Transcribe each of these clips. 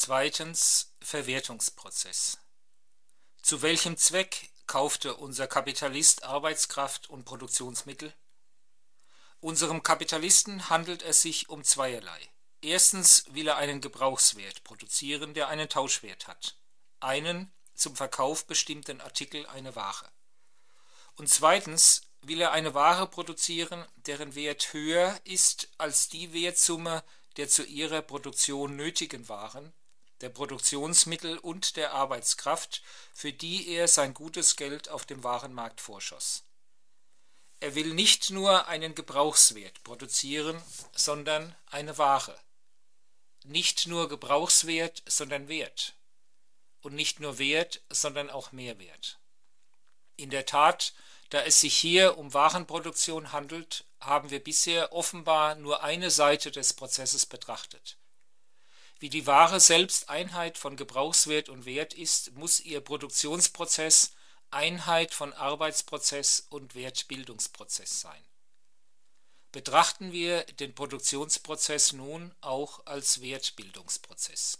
Zweitens Verwertungsprozess. Zu welchem Zweck kaufte unser Kapitalist Arbeitskraft und Produktionsmittel? Unserem Kapitalisten handelt es sich um zweierlei. Erstens will er einen Gebrauchswert produzieren, der einen Tauschwert hat. Einen zum Verkauf bestimmten Artikel, eine Ware. Und zweitens will er eine Ware produzieren, deren Wert höher ist als die Wertsumme der zu ihrer Produktion nötigen Waren, der Produktionsmittel und der Arbeitskraft, für die er sein gutes Geld auf dem Warenmarkt vorschoss. Er will nicht nur einen Gebrauchswert produzieren, sondern eine Ware. Nicht nur Gebrauchswert, sondern Wert. Und nicht nur Wert, sondern auch Mehrwert. In der Tat, da es sich hier um Warenproduktion handelt, haben wir bisher offenbar nur eine Seite des Prozesses betrachtet. Wie die Ware selbst Einheit von Gebrauchswert und Wert ist, muss ihr Produktionsprozess Einheit von Arbeitsprozess und Wertbildungsprozess sein. Betrachten wir den Produktionsprozess nun auch als Wertbildungsprozess.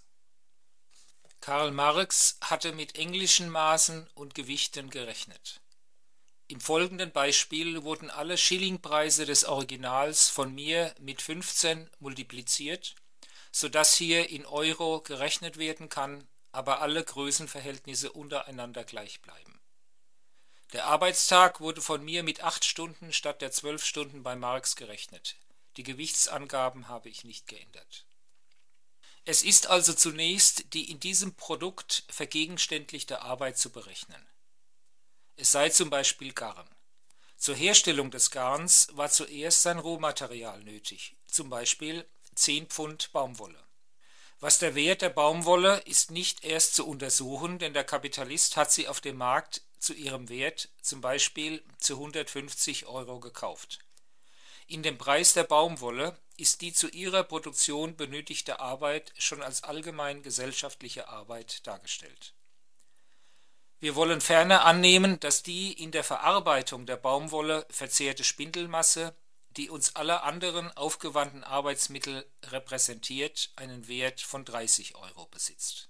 Karl Marx hatte mit englischen Maßen und Gewichten gerechnet. Im folgenden Beispiel wurden alle Schillingpreise des Originals von mir mit 15 multipliziert, sodass hier in Euro gerechnet werden kann, aber alle Größenverhältnisse untereinander gleich bleiben. Der Arbeitstag wurde von mir mit 8 Stunden statt der 12 Stunden bei Marx gerechnet. Die Gewichtsangaben habe ich nicht geändert. Es ist also zunächst die in diesem Produkt vergegenständlichte Arbeit zu berechnen. Es sei zum Beispiel Garn. Zur Herstellung des Garns war zuerst sein Rohmaterial nötig, zum Beispiel 10 Pfund Baumwolle. Was der Wert der Baumwolle ist nicht erst zu untersuchen, denn der Kapitalist hat sie auf dem Markt zu ihrem Wert, zum Beispiel zu 150 Euro gekauft. In dem Preis der Baumwolle ist die zu ihrer Produktion benötigte Arbeit schon als allgemein gesellschaftliche Arbeit dargestellt. Wir wollen ferner annehmen, dass die in der Verarbeitung der Baumwolle verzehrte Spindelmasse, die uns alle anderen aufgewandten Arbeitsmittel repräsentiert, einen Wert von 30 Euro besitzt.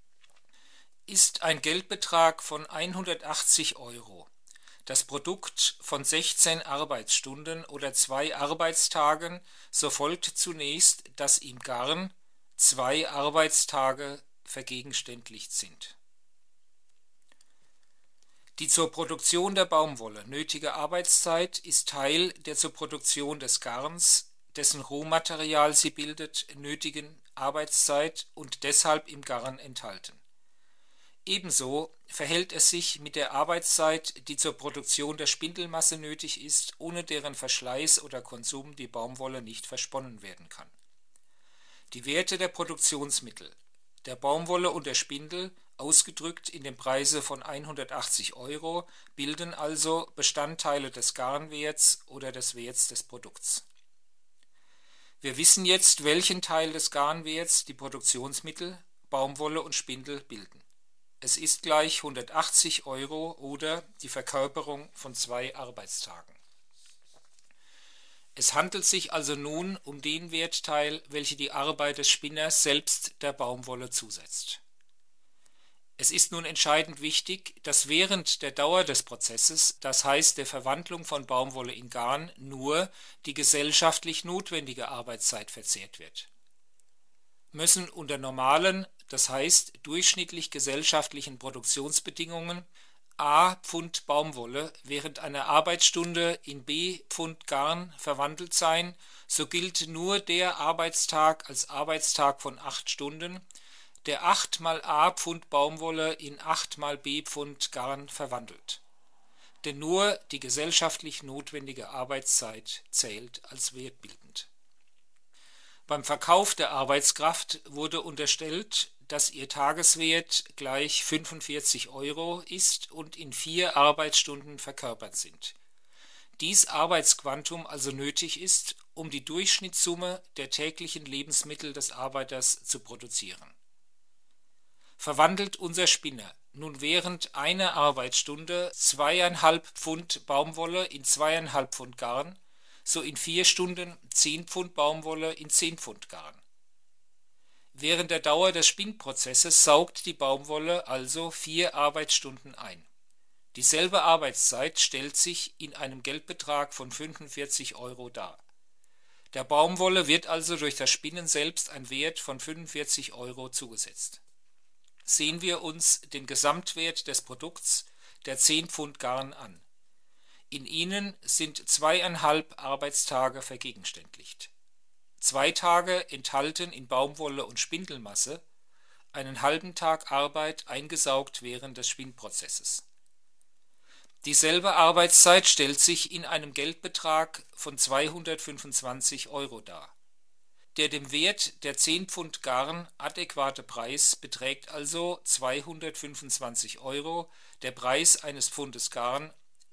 Ist ein Geldbetrag von 180 Euro das Produkt von 16 Arbeitsstunden oder 2 Arbeitstagen, so folgt zunächst, dass im Garn 2 Arbeitstage vergegenständlicht sind. Die zur Produktion der Baumwolle nötige Arbeitszeit ist Teil der zur Produktion des Garns, dessen Rohmaterial sie bildet, nötigen Arbeitszeit und deshalb im Garn enthalten. Ebenso verhält es sich mit der Arbeitszeit, die zur Produktion der Spindelmasse nötig ist, ohne deren Verschleiß oder Konsum die Baumwolle nicht versponnen werden kann. Die Werte der Produktionsmittel, der Baumwolle und der Spindel, ausgedrückt in dem Preise von 180 Euro, bilden also Bestandteile des Garnwerts oder des Werts des Produkts. Wir wissen jetzt, welchen Teil des Garnwerts die Produktionsmittel, Baumwolle und Spindel bilden. Es ist gleich 180 Euro oder die Verkörperung von 2 Arbeitstagen. Es handelt sich also nun um den Wertteil, welche die Arbeit des Spinners selbst der Baumwolle zusetzt. Es ist nun entscheidend wichtig, dass während der Dauer des Prozesses, das heißt der Verwandlung von Baumwolle in Garn, nur die gesellschaftlich notwendige Arbeitszeit verzehrt wird. Müssen unter normalen, das heißt durchschnittlich gesellschaftlichen Produktionsbedingungen A Pfund Baumwolle während einer Arbeitsstunde in B Pfund Garn verwandelt sein, so gilt nur der Arbeitstag als Arbeitstag von 8 Stunden, der 8 mal A Pfund Baumwolle in 8 mal B Pfund Garn verwandelt. Denn nur die gesellschaftlich notwendige Arbeitszeit zählt als wertbildend. Beim Verkauf der Arbeitskraft wurde unterstellt, dass ihr Tageswert gleich 45 Euro ist und in 4 Arbeitsstunden verkörpert sind. Dies Arbeitsquantum also nötig ist, um die Durchschnittssumme der täglichen Lebensmittel des Arbeiters zu produzieren. Verwandelt unser Spinner nun während einer Arbeitsstunde 2,5 Pfund Baumwolle in 2,5 Pfund Garn, so in 4 Stunden 10 Pfund Baumwolle in 10 Pfund Garn. Während der Dauer des Spinnprozesses saugt die Baumwolle also 4 Arbeitsstunden ein. Dieselbe Arbeitszeit stellt sich in einem Geldbetrag von 45 Euro dar. Der Baumwolle wird also durch das Spinnen selbst ein Wert von 45 Euro zugesetzt. Sehen wir uns den Gesamtwert des Produkts, der 10 Pfund Garn, an. In ihnen sind 2,5 Arbeitstage vergegenständlicht. 2 Tage enthalten in Baumwolle und Spindelmasse, einen halben Tag Arbeit eingesaugt während des Spinnprozesses. Dieselbe Arbeitszeit stellt sich in einem Geldbetrag von 225 Euro dar. Der dem Wert der 10 Pfund Garn adäquate Preis beträgt also 225 Euro, der Preis eines Pfundes Garn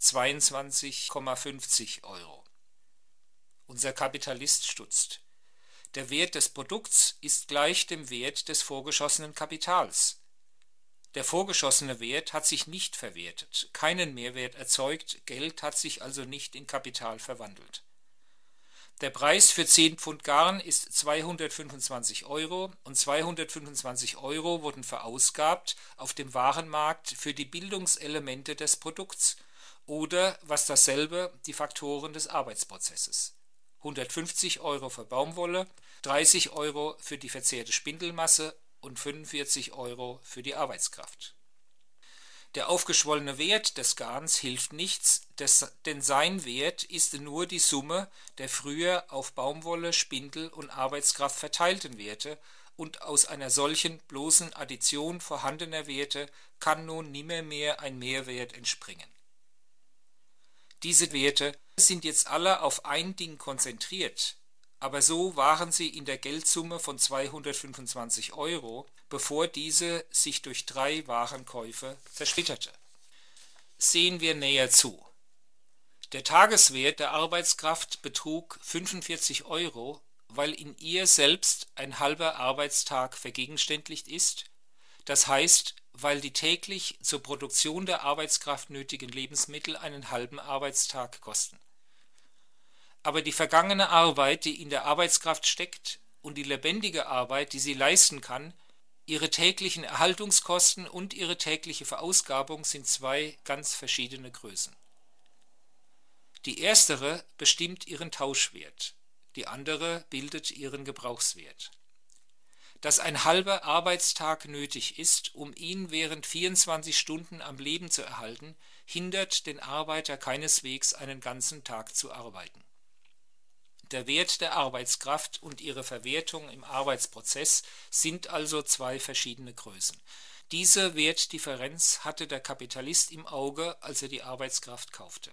22,50 Euro. Unser Kapitalist stutzt. Der Wert des Produkts ist gleich dem Wert des vorgeschossenen Kapitals. Der vorgeschossene Wert hat sich nicht verwertet, keinen Mehrwert erzeugt, Geld hat sich also nicht in Kapital verwandelt. Der Preis für 10 Pfund Garn ist 225 Euro und 225 Euro wurden verausgabt auf dem Warenmarkt für die Bildungselemente des Produkts oder, was dasselbe, die Faktoren des Arbeitsprozesses. 150 Euro für Baumwolle, 30 Euro für die verzehrte Spindelmasse und 45 Euro für die Arbeitskraft. Der aufgeschwollene Wert des Garns hilft nichts, denn sein Wert ist nur die Summe der früher auf Baumwolle, Spindel und Arbeitskraft verteilten Werte, und aus einer solchen bloßen Addition vorhandener Werte kann nun nimmermehr ein Mehrwert entspringen. Diese Werte sind jetzt alle auf ein Ding konzentriert, aber so waren sie in der Geldsumme von 225 Euro, bevor diese sich durch 3 Warenkäufe zersplitterte. Sehen wir näher zu. Der Tageswert der Arbeitskraft betrug 45 Euro, weil in ihr selbst ein halber Arbeitstag vergegenständlicht ist, das heißt, weil die täglich zur Produktion der Arbeitskraft nötigen Lebensmittel einen halben Arbeitstag kosten. Aber die vergangene Arbeit, die in der Arbeitskraft steckt, und die lebendige Arbeit, die sie leisten kann, ihre täglichen Erhaltungskosten und ihre tägliche Verausgabung sind 2 ganz verschiedene Größen. Die erstere bestimmt ihren Tauschwert, die andere bildet ihren Gebrauchswert. Dass ein halber Arbeitstag nötig ist, um ihn während 24 Stunden am Leben zu erhalten, hindert den Arbeiter keineswegs, einen ganzen Tag zu arbeiten. Der Wert der Arbeitskraft und ihre Verwertung im Arbeitsprozess sind also 2 verschiedene Größen. Diese Wertdifferenz hatte der Kapitalist im Auge, als er die Arbeitskraft kaufte.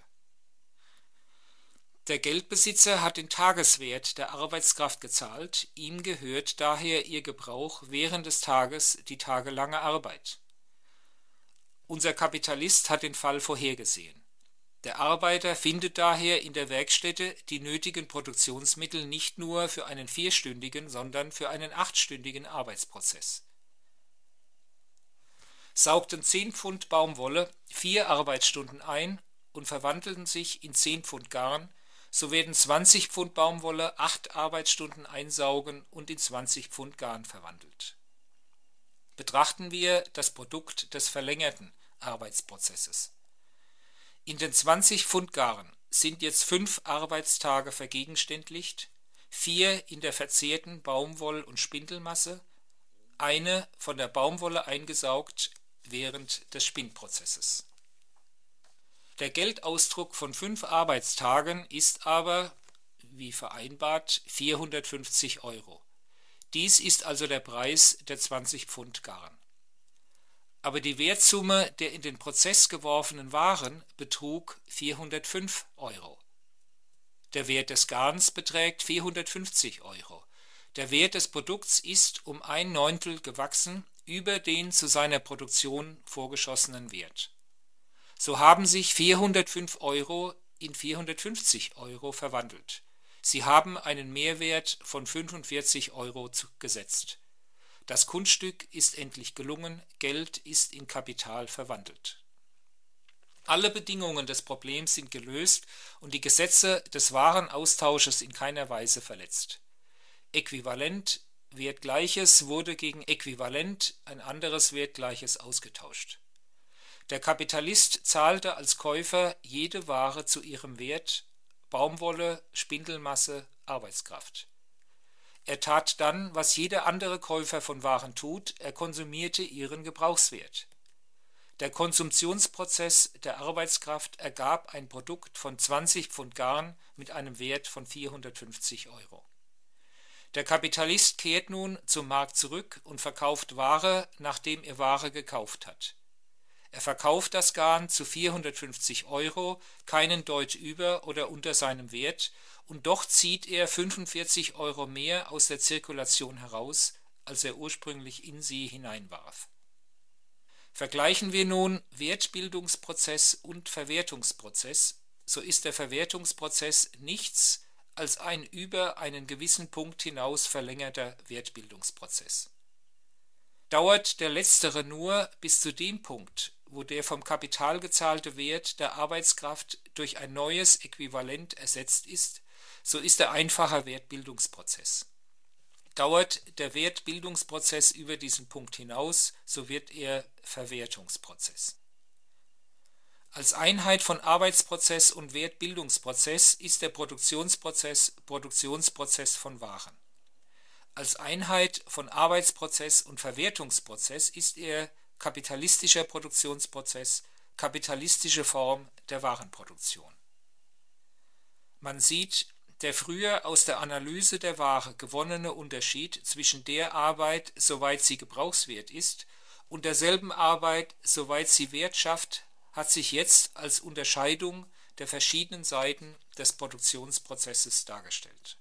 Der Geldbesitzer hat den Tageswert der Arbeitskraft gezahlt, ihm gehört daher ihr Gebrauch während des Tages, die tagelange Arbeit. Unser Kapitalist hat den Fall vorhergesehen. Der Arbeiter findet daher in der Werkstätte die nötigen Produktionsmittel nicht nur für einen 4-stündigen, sondern für einen 8-stündigen Arbeitsprozess. Saugten 10 Pfund Baumwolle 4 Arbeitsstunden ein und verwandelten sich in 10 Pfund Garn, so werden 20 Pfund Baumwolle 8 Arbeitsstunden einsaugen und in 20 Pfund Garn verwandelt. Betrachten wir das Produkt des verlängerten Arbeitsprozesses. In den 20 Pfund Garn sind jetzt 5 Arbeitstage vergegenständlicht, 4 in der verzehrten Baumwoll- und Spindelmasse, eine von der Baumwolle eingesaugt während des Spinnprozesses. Der Geldausdruck von 5 Arbeitstagen ist aber, wie vereinbart, 450 Euro. Dies ist also der Preis der 20 Pfund Garn. Aber die Wertsumme der in den Prozess geworfenen Waren betrug 405 Euro. Der Wert des Garns beträgt 450 Euro. Der Wert des Produkts ist um 1/9 gewachsen über den zu seiner Produktion vorgeschossenen Wert. So haben sich 405 Euro in 450 Euro verwandelt. Sie haben einen Mehrwert von 45 Euro gesetzt. Das Kunststück ist endlich gelungen, Geld ist in Kapital verwandelt. Alle Bedingungen des Problems sind gelöst und die Gesetze des Warenaustausches in keiner Weise verletzt. Äquivalent Wertgleiches wurde gegen Äquivalent, ein anderes Wertgleiches, ausgetauscht. Der Kapitalist zahlte als Käufer jede Ware zu ihrem Wert: Baumwolle, Spindelmasse, Arbeitskraft. Er tat dann, was jeder andere Käufer von Waren tut: er konsumierte ihren Gebrauchswert. Der Konsumptionsprozess der Arbeitskraft ergab ein Produkt von 20 Pfund Garn mit einem Wert von 450 Euro. Der Kapitalist kehrt nun zum Markt zurück und verkauft Ware, nachdem er Ware gekauft hat. Er verkauft das Garn zu 450 Euro, keinen Deut über oder unter seinem Wert, und doch zieht er 45 Euro mehr aus der Zirkulation heraus, als er ursprünglich in sie hineinwarf. Vergleichen wir nun Wertbildungsprozess und Verwertungsprozess, so ist der Verwertungsprozess nichts als ein über einen gewissen Punkt hinaus verlängerter Wertbildungsprozess. Dauert der letztere nur bis zu dem Punkt, wo der vom Kapital gezahlte Wert der Arbeitskraft durch ein neues Äquivalent ersetzt ist, so ist er einfacher Wertbildungsprozess. Dauert der Wertbildungsprozess über diesen Punkt hinaus, so wird er Verwertungsprozess. Als Einheit von Arbeitsprozess und Wertbildungsprozess ist der Produktionsprozess Produktionsprozess von Waren. Als Einheit von Arbeitsprozess und Verwertungsprozess ist er kapitalistischer Produktionsprozess, kapitalistische Form der Warenproduktion. Man sieht, der früher aus der Analyse der Ware gewonnene Unterschied zwischen der Arbeit, soweit sie gebrauchswert ist, und derselben Arbeit, soweit sie Wert schafft, hat sich jetzt als Unterscheidung der verschiedenen Seiten des Produktionsprozesses dargestellt.